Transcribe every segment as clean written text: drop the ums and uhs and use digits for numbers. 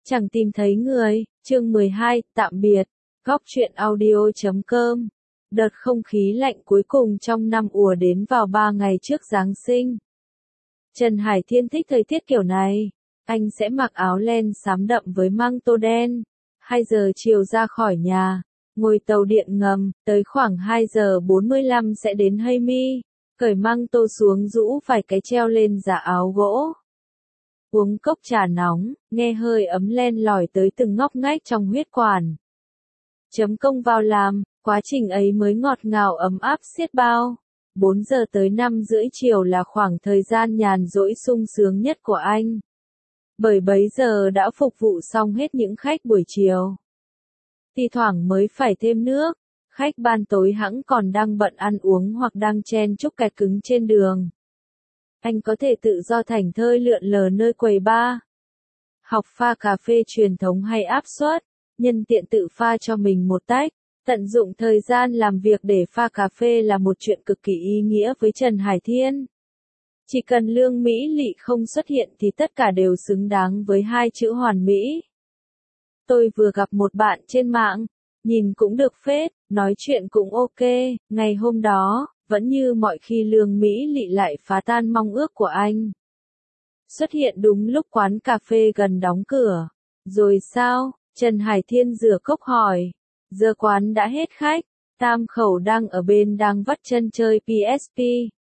Chẳng tìm thấy người, chương 12, tạm biệt, góc truyện audio.com. Đợt không khí lạnh cuối cùng trong năm ùa đến vào 3 ngày trước Giáng sinh. Trần Hải Thiên thích thời tiết kiểu này. Anh sẽ mặc áo len xám đậm với măng tô đen. 2 giờ chiều ra khỏi nhà, ngồi tàu điện ngầm, tới khoảng 2 giờ 45 sẽ đến Hay Mi, cởi măng tô xuống rũ vài cái treo lên giả áo gỗ. Uống cốc trà nóng, nghe hơi ấm len lỏi tới từng ngóc ngách trong huyết quản. Chấm công vào làm, quá trình ấy mới ngọt ngào ấm áp xiết bao. 4 giờ tới 5 rưỡi chiều là khoảng thời gian nhàn rỗi sung sướng nhất của anh. Bởi bấy giờ đã phục vụ xong hết những khách buổi chiều. Thì thoảng mới phải thêm nước, khách ban tối hẵng còn đang bận ăn uống hoặc đang chen chúc kẹt cứng trên đường. Anh có thể tự do thảnh thơi lượn lờ nơi quầy bar. Học pha cà phê truyền thống hay áp suất, nhân tiện tự pha cho mình một tách. Tận dụng thời gian làm việc để pha cà phê là một chuyện cực kỳ ý nghĩa với Trần Hải Thiên. Chỉ cần Lương Mỹ Lị không xuất hiện thì tất cả đều xứng đáng với 2 chữ hoàn mỹ. Tôi vừa gặp một bạn trên mạng, nhìn cũng được phết, nói chuyện cũng ok, ngày hôm đó, vẫn như mọi khi Lương Mỹ Lị lại phá tan mong ước của anh. Xuất hiện đúng lúc quán cà phê gần đóng cửa. Rồi sao? Trần Hải Thiên rửa cốc hỏi. Giờ quán đã hết khách, Tam Khẩu đang ở bên đang vắt chân chơi PSP.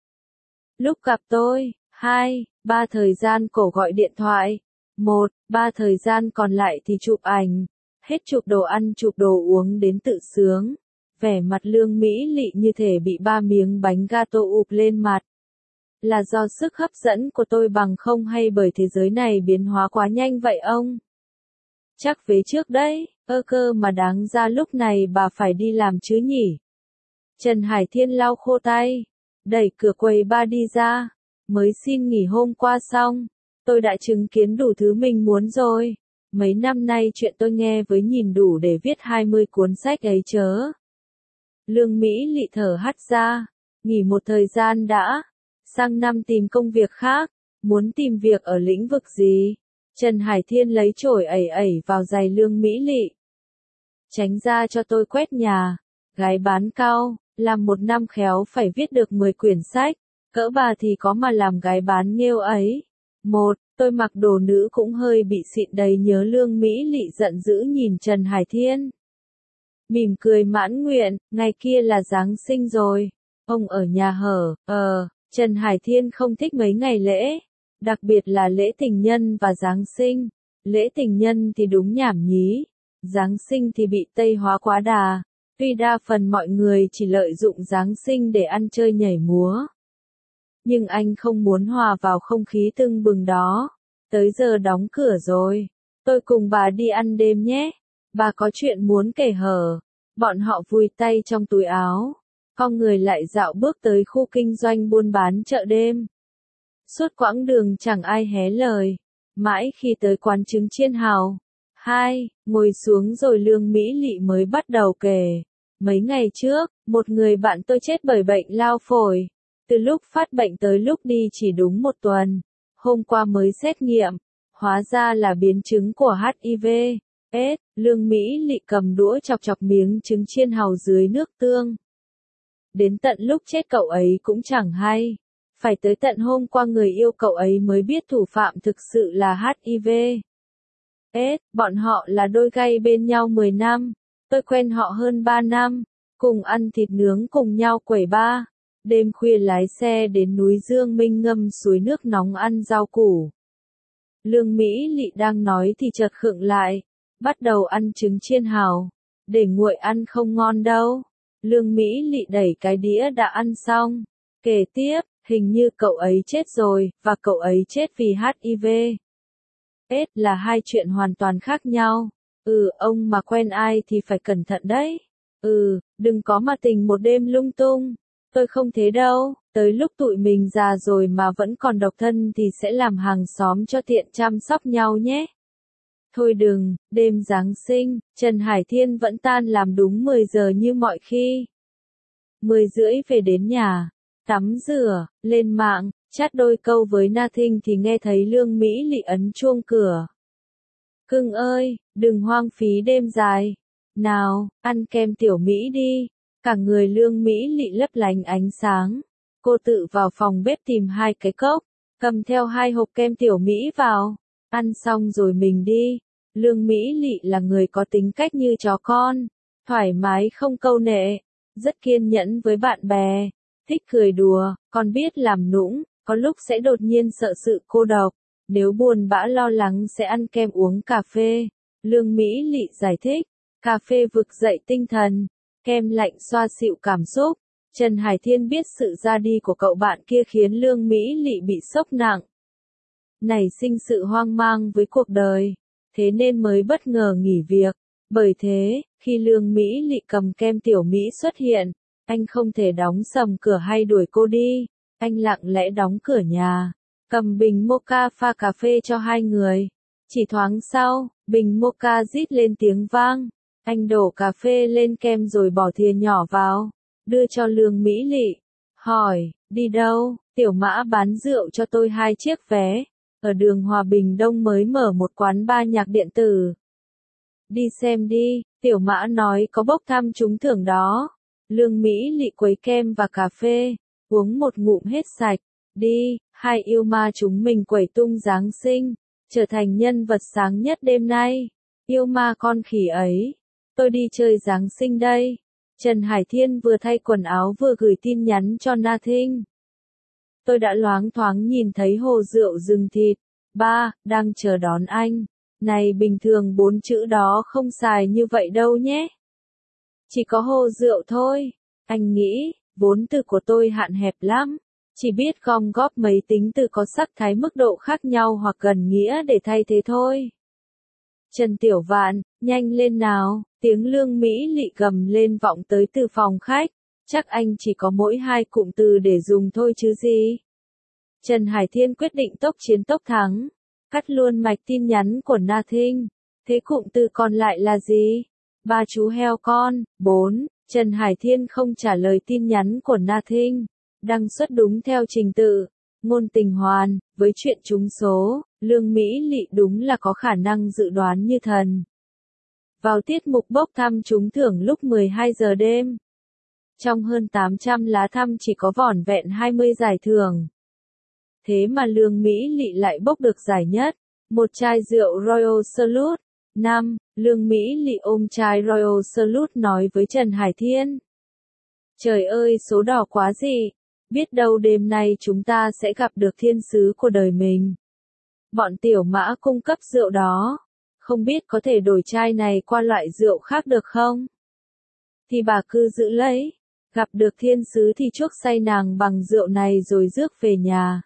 Lúc gặp tôi, 2, 3 thời gian cổ gọi điện thoại. 1, 3 thời gian còn lại thì chụp ảnh. Hết chụp đồ ăn chụp đồ uống đến tự sướng. Vẻ mặt Lương Mỹ Lị như thể bị 3 miếng bánh gato ụp lên mặt. Là do sức hấp dẫn của tôi bằng không hay bởi thế giới này biến hóa quá nhanh vậy ông? Chắc vế trước đấy, cơ mà đáng ra lúc này bà phải đi làm chứ nhỉ? Trần Hải Thiên lau khô tay, đẩy cửa quầy bar đi ra. Mới xin nghỉ hôm qua xong, tôi đã chứng kiến đủ thứ mình muốn rồi. Mấy năm nay chuyện tôi nghe với nhìn đủ để viết 20 cuốn sách ấy chớ. Lương Mỹ Lị thở hắt ra, nghỉ một thời gian đã, sang năm tìm công việc khác, muốn tìm việc ở lĩnh vực gì? Trần Hải Thiên lấy chổi ẩy vào giày Lương Mỹ Lị. Tránh ra cho tôi quét nhà, gái bán cau, làm 1 năm khéo phải viết được 10 quyển sách, cỡ bà thì có mà làm gái bán nghêu ấy. 1, tôi mặc đồ nữ cũng hơi bị xịn đầy nhớ Lương Mỹ Lị giận dữ nhìn Trần Hải Thiên. Mỉm cười mãn nguyện, ngày kia là Giáng sinh rồi, ông ở nhà hở, Trần Hải Thiên không thích mấy ngày lễ, đặc biệt là lễ tình nhân và Giáng sinh. Lễ tình nhân thì đúng nhảm nhí, Giáng sinh thì bị Tây hóa quá đà, tuy đa phần mọi người chỉ lợi dụng Giáng sinh để ăn chơi nhảy múa. Nhưng anh không muốn hòa vào không khí tưng bừng đó. Tới giờ đóng cửa rồi, tôi cùng bà đi ăn đêm nhé, bà có chuyện muốn kể hở. Bọn họ vùi tay trong túi áo, con người lại dạo bước tới khu kinh doanh buôn bán chợ đêm. Suốt quãng đường chẳng ai hé lời, mãi khi tới quán trứng chiên hào. 2, ngồi xuống rồi Lương Mỹ Lị mới bắt đầu kể. Mấy ngày trước, một người bạn tôi chết bởi bệnh lao phổi. Từ lúc phát bệnh tới lúc đi chỉ đúng 1 tuần. Hôm qua mới xét nghiệm, hóa ra là biến chứng của HIV. Lương Mỹ Lị cầm đũa chọc chọc miếng trứng chiên hàu dưới nước tương. Đến tận lúc chết cậu ấy cũng chẳng hay. Phải tới tận hôm qua người yêu cậu ấy mới biết thủ phạm thực sự là HIV. Bọn họ là đôi gay bên nhau 10 năm. Tôi quen họ hơn 3 năm. Cùng ăn thịt nướng cùng nhau quẩy bar. Đêm khuya lái xe đến núi Dương Minh ngâm suối nước nóng ăn rau củ. Lương Mỹ Lị đang nói thì chợt khựng lại. Bắt đầu ăn trứng chiên hàu. Để nguội ăn không ngon đâu. Lương Mỹ Lị đẩy cái đĩa đã ăn xong. Kể tiếp, hình như cậu ấy chết rồi, và cậu ấy chết vì HIV. Là 2 chuyện hoàn toàn khác nhau. Ông mà quen ai thì phải cẩn thận đấy. Đừng có mà tình một đêm lung tung. Tôi không thế đâu, tới lúc tụi mình già rồi mà vẫn còn độc thân thì sẽ làm hàng xóm cho tiện chăm sóc nhau nhé. Thôi đừng, đêm Giáng sinh, Trần Hải Thiên vẫn tan làm đúng 10 giờ như mọi khi. 10 rưỡi về đến nhà, tắm rửa, lên mạng, chat đôi câu với Nothing thì nghe thấy Lương Mỹ Lị ấn chuông cửa. Cưng ơi, đừng hoang phí đêm dài. Nào, ăn kem tiểu Mỹ đi. Cả người Lương Mỹ Lị lấp lánh ánh sáng. Cô tự vào phòng bếp tìm 2 cái cốc, cầm theo 2 hộp kem tiểu Mỹ vào. Ăn xong rồi mình đi. Lương Mỹ Lị là người có tính cách như chó con, thoải mái không câu nệ, rất kiên nhẫn với bạn bè, thích cười đùa, còn biết làm nũng, có lúc sẽ đột nhiên sợ sự cô độc. Nếu buồn bã lo lắng sẽ ăn kem uống cà phê. Lương Mỹ Lị giải thích, cà phê vực dậy tinh thần, kem lạnh xoa dịu cảm xúc. Trần Hải Thiên biết sự ra đi của cậu bạn kia khiến Lương Mỹ Lị bị sốc nặng, nảy sinh sự hoang mang với cuộc đời, thế nên mới bất ngờ nghỉ việc. Bởi thế, khi Lương Mỹ Lị cầm kem tiểu Mỹ xuất hiện, anh không thể đóng sầm cửa hay đuổi cô đi, anh lặng lẽ đóng cửa nhà, cầm bình mocha pha cà phê cho 2 người. Chỉ thoáng sau, bình mocha rít lên tiếng vang, anh đổ cà phê lên kem rồi bỏ thìa nhỏ vào, đưa cho Lương Mỹ Lị, hỏi, đi đâu? Tiểu Mã bán rượu cho tôi 2 chiếc vé, ở đường Hòa Bình Đông mới mở một quán bar nhạc điện tử. Đi xem đi, Tiểu Mã nói có bốc thăm trúng thưởng đó. Lương Mỹ Lị quấy kem và cà phê, uống một ngụm hết sạch. Đi, 2 yêu ma chúng mình quẩy tung Giáng sinh, trở thành nhân vật sáng nhất đêm nay. Yêu ma con khỉ ấy, tôi đi chơi Giáng sinh đây. Trần Hải Thiên vừa thay quần áo vừa gửi tin nhắn cho Na Thinh. Tôi đã loáng thoáng nhìn thấy hồ rượu rừng thịt. Ba, đang chờ đón anh. Này bình thường 4 chữ đó không xài như vậy đâu nhé. Chỉ có hồ rượu thôi. Anh nghĩ, vốn từ của tôi hạn hẹp lắm. Chỉ biết gom góp mấy tính từ có sắc thái mức độ khác nhau hoặc gần nghĩa để thay thế thôi. Trần Tiểu Vạn, nhanh lên nào, tiếng Lương Mỹ Lị gầm lên vọng tới từ phòng khách. Chắc anh chỉ có mỗi 2 cụm từ để dùng thôi chứ gì. Trần Hải Thiên quyết định tốc chiến tốc thắng. Cắt luôn mạch tin nhắn của Na Thinh. Thế cụm từ còn lại là gì? Ba chú heo con. 4. Trần Hải Thiên không trả lời tin nhắn của Na Thinh. Đăng xuất đúng theo trình tự. Ngôn tình hoàn, với chuyện trúng số, Lương Mỹ Lị đúng là có khả năng dự đoán như thần. Vào tiết mục bốc thăm trúng thưởng lúc 12 giờ đêm. Trong hơn 800 lá thăm chỉ có vỏn vẹn 20 giải thưởng. Thế mà Lương Mỹ Lị lại bốc được giải nhất, một chai rượu Royal Salute. 5. Lương Mỹ Lị ôm chai Royal Salute nói với Trần Hải Thiên. Trời ơi số đỏ quá dị, biết đâu đêm nay chúng ta sẽ gặp được thiên sứ của đời mình. Bọn Tiểu Mã cung cấp rượu đó, không biết có thể đổi chai này qua loại rượu khác được không? Thì bà cứ giữ lấy, gặp được thiên sứ thì chuốc say nàng bằng rượu này rồi rước về nhà.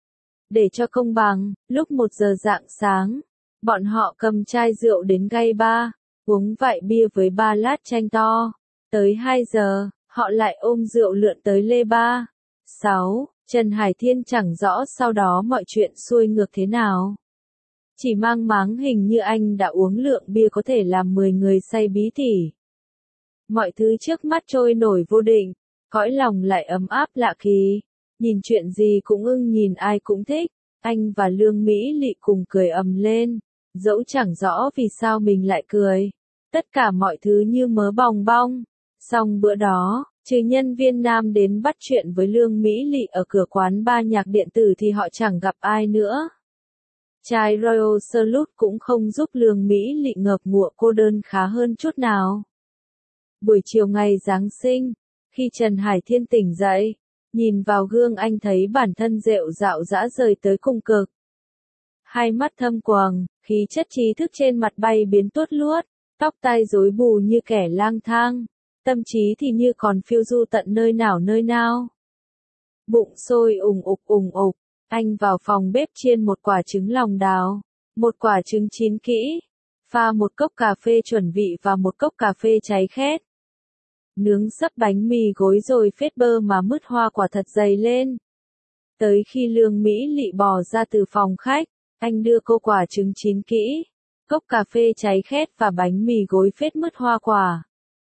Để cho công bằng, lúc 1 giờ rạng sáng, bọn họ cầm chai rượu đến gay bar, uống vại bia với 3 lát chanh to. Tới 2 giờ, họ lại ôm rượu lượn tới lê bar. 6. Trần Hải Thiên chẳng rõ sau đó mọi chuyện xuôi ngược thế nào. Chỉ mang máng hình như anh đã uống lượng bia có thể làm 10 người say bí tỉ. Mọi thứ trước mắt trôi nổi vô định, cõi lòng lại ấm áp lạ kỳ. Nhìn chuyện gì cũng ưng, nhìn ai cũng thích. Anh và Lương Mỹ Lị cùng cười ầm lên, dẫu chẳng rõ vì sao mình lại cười. Tất cả mọi thứ như mớ bòng bong. Xong bữa đó, trừ nhân viên nam đến bắt chuyện với Lương Mỹ Lị ở cửa quán bar nhạc điện tử thì họ chẳng gặp ai nữa. Chai Royal Salute cũng không giúp Lương Mỹ Lị ngợp ngụa cô đơn khá hơn chút nào. Buổi chiều ngày Giáng sinh, khi Trần Hải Thiên tỉnh dậy, nhìn vào gương anh thấy bản thân rệu rạo rã rời tới cùng cực. Hai mắt thâm quầng, khí chất trí thức trên mặt bay biến tuốt luốt, tóc tai rối bù như kẻ lang thang, tâm trí thì như còn phiêu du tận nơi nào. Bụng sôi ùng ục, anh vào phòng bếp chiên một quả trứng lòng đào, một quả trứng chín kỹ, pha một cốc cà phê chuẩn vị và một cốc cà phê cháy khét. Nướng sấp bánh mì gối rồi phết bơ mà mứt hoa quả thật dày lên. Tới khi Lương Mỹ Lị bò ra từ phòng khách, anh đưa cô quả trứng chín kỹ, cốc cà phê cháy khét và bánh mì gối phết mứt hoa quả.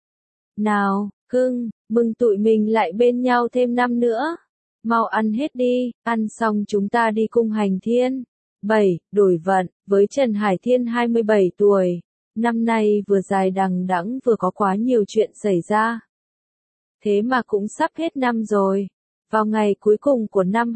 Nào, cưng, mừng tụi mình lại bên nhau thêm năm nữa. Mau ăn hết đi, ăn xong chúng ta đi cung hành thiên. 7. Đổi vận, với Trần Hải Thiên 27 tuổi. Năm nay vừa dài đằng đẵng vừa có quá nhiều chuyện xảy ra. Thế mà cũng sắp hết năm rồi. Vào ngày cuối cùng của năm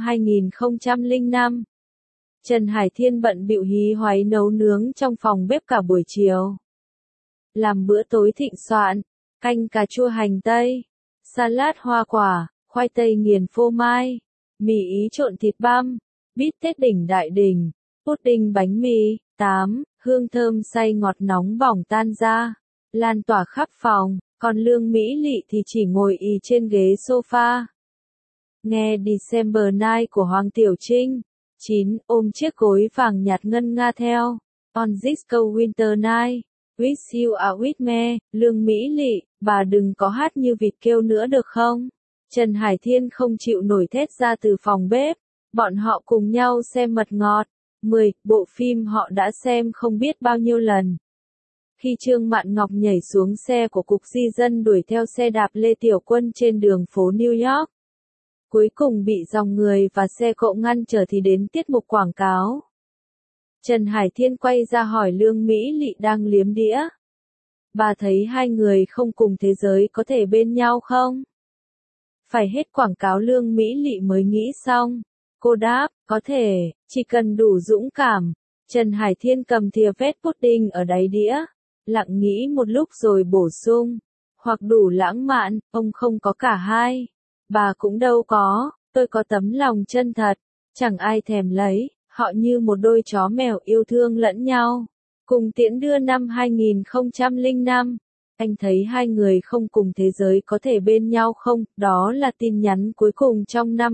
2005, Trần Hải Thiên bận bịu hí hoáy nấu nướng trong phòng bếp cả buổi chiều. Làm bữa tối thịnh soạn, canh cà chua hành tây, salad hoa quả, khoai tây nghiền phô mai, mì ý trộn thịt băm, bít tết đỉnh đại đỉnh, pudding bánh mì. 8. Hương thơm say ngọt nóng bỏng tan ra, lan tỏa khắp phòng, còn Lương Mỹ Lị thì chỉ ngồi ì trên ghế sofa. Nghe December Night của Hoàng Tiểu Trinh. 9. Ôm chiếc gối vàng nhạt ngân nga theo. On this cold winter night, wish you are with me. Lương Mỹ Lị, bà đừng có hát như vịt kêu nữa được không? Trần Hải Thiên không chịu nổi thét ra từ phòng bếp. Bọn họ cùng nhau xem Mật Ngọt. 10. Bộ phim họ đã xem không biết bao nhiêu lần. Khi Trương Mạn Ngọc nhảy xuống xe của cục di dân đuổi theo xe đạp Lê Tiểu Quân trên đường phố New York, cuối cùng bị dòng người và xe cộ ngăn trở thì đến tiết mục quảng cáo. Trần Hải Thiên quay ra hỏi Lương Mỹ Lị đang liếm đĩa. Bà thấy hai người không cùng thế giới có thể bên nhau không? Phải hết quảng cáo Lương Mỹ Lị mới nghĩ xong. Cô đáp, có thể, chỉ cần đủ dũng cảm. Trần Hải Thiên cầm thìa vét pudding ở đáy đĩa, lặng nghĩ một lúc rồi bổ sung. Hoặc đủ lãng mạn, ông không có cả hai. Bà cũng đâu có, tôi có tấm lòng chân thật, chẳng ai thèm lấy, họ như một đôi chó mèo yêu thương lẫn nhau. Cùng tiễn đưa năm 2005, anh thấy hai người không cùng thế giới có thể bên nhau không? Đó là tin nhắn cuối cùng trong năm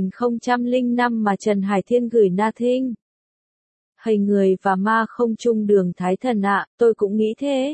2005 mà Trần Hải Thiên gửi Nothing. Hầy người và ma không chung đường Thái Thần ạ, tôi cũng nghĩ thế.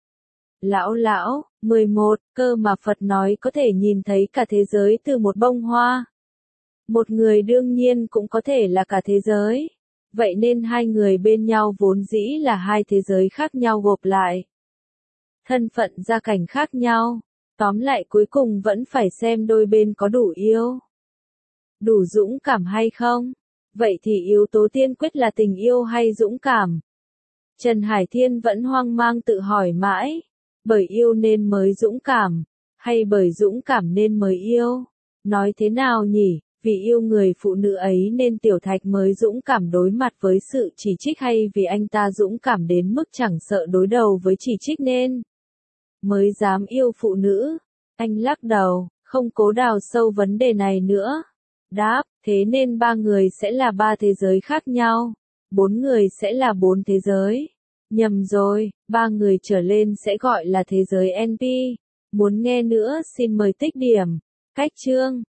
Lão, 11, cơ mà Phật nói có thể nhìn thấy cả thế giới từ một bông hoa. Một người đương nhiên cũng có thể là cả thế giới. Vậy nên hai người bên nhau vốn dĩ là hai thế giới khác nhau gộp lại. Thân phận gia cảnh khác nhau. Tóm lại cuối cùng vẫn phải xem đôi bên có đủ yêu, đủ dũng cảm hay không. Vậy thì yếu tố tiên quyết là tình yêu hay dũng cảm? Trần Hải Thiên vẫn hoang mang tự hỏi mãi. Bởi yêu nên mới dũng cảm, hay bởi dũng cảm nên mới yêu? Nói thế nào nhỉ? Vì yêu người phụ nữ ấy nên Tiểu Thạch mới dũng cảm đối mặt với sự chỉ trích, hay vì anh ta dũng cảm đến mức chẳng sợ đối đầu với chỉ trích nên mới dám yêu phụ nữ? Anh lắc đầu, không cố đào sâu vấn đề này nữa. Đáp, thế nên ba người sẽ là ba thế giới khác nhau. 4 người sẽ là 4 thế giới. Nhầm rồi, 3 người trở lên sẽ gọi là thế giới NP. Muốn nghe nữa xin mời tích điểm. Cách chương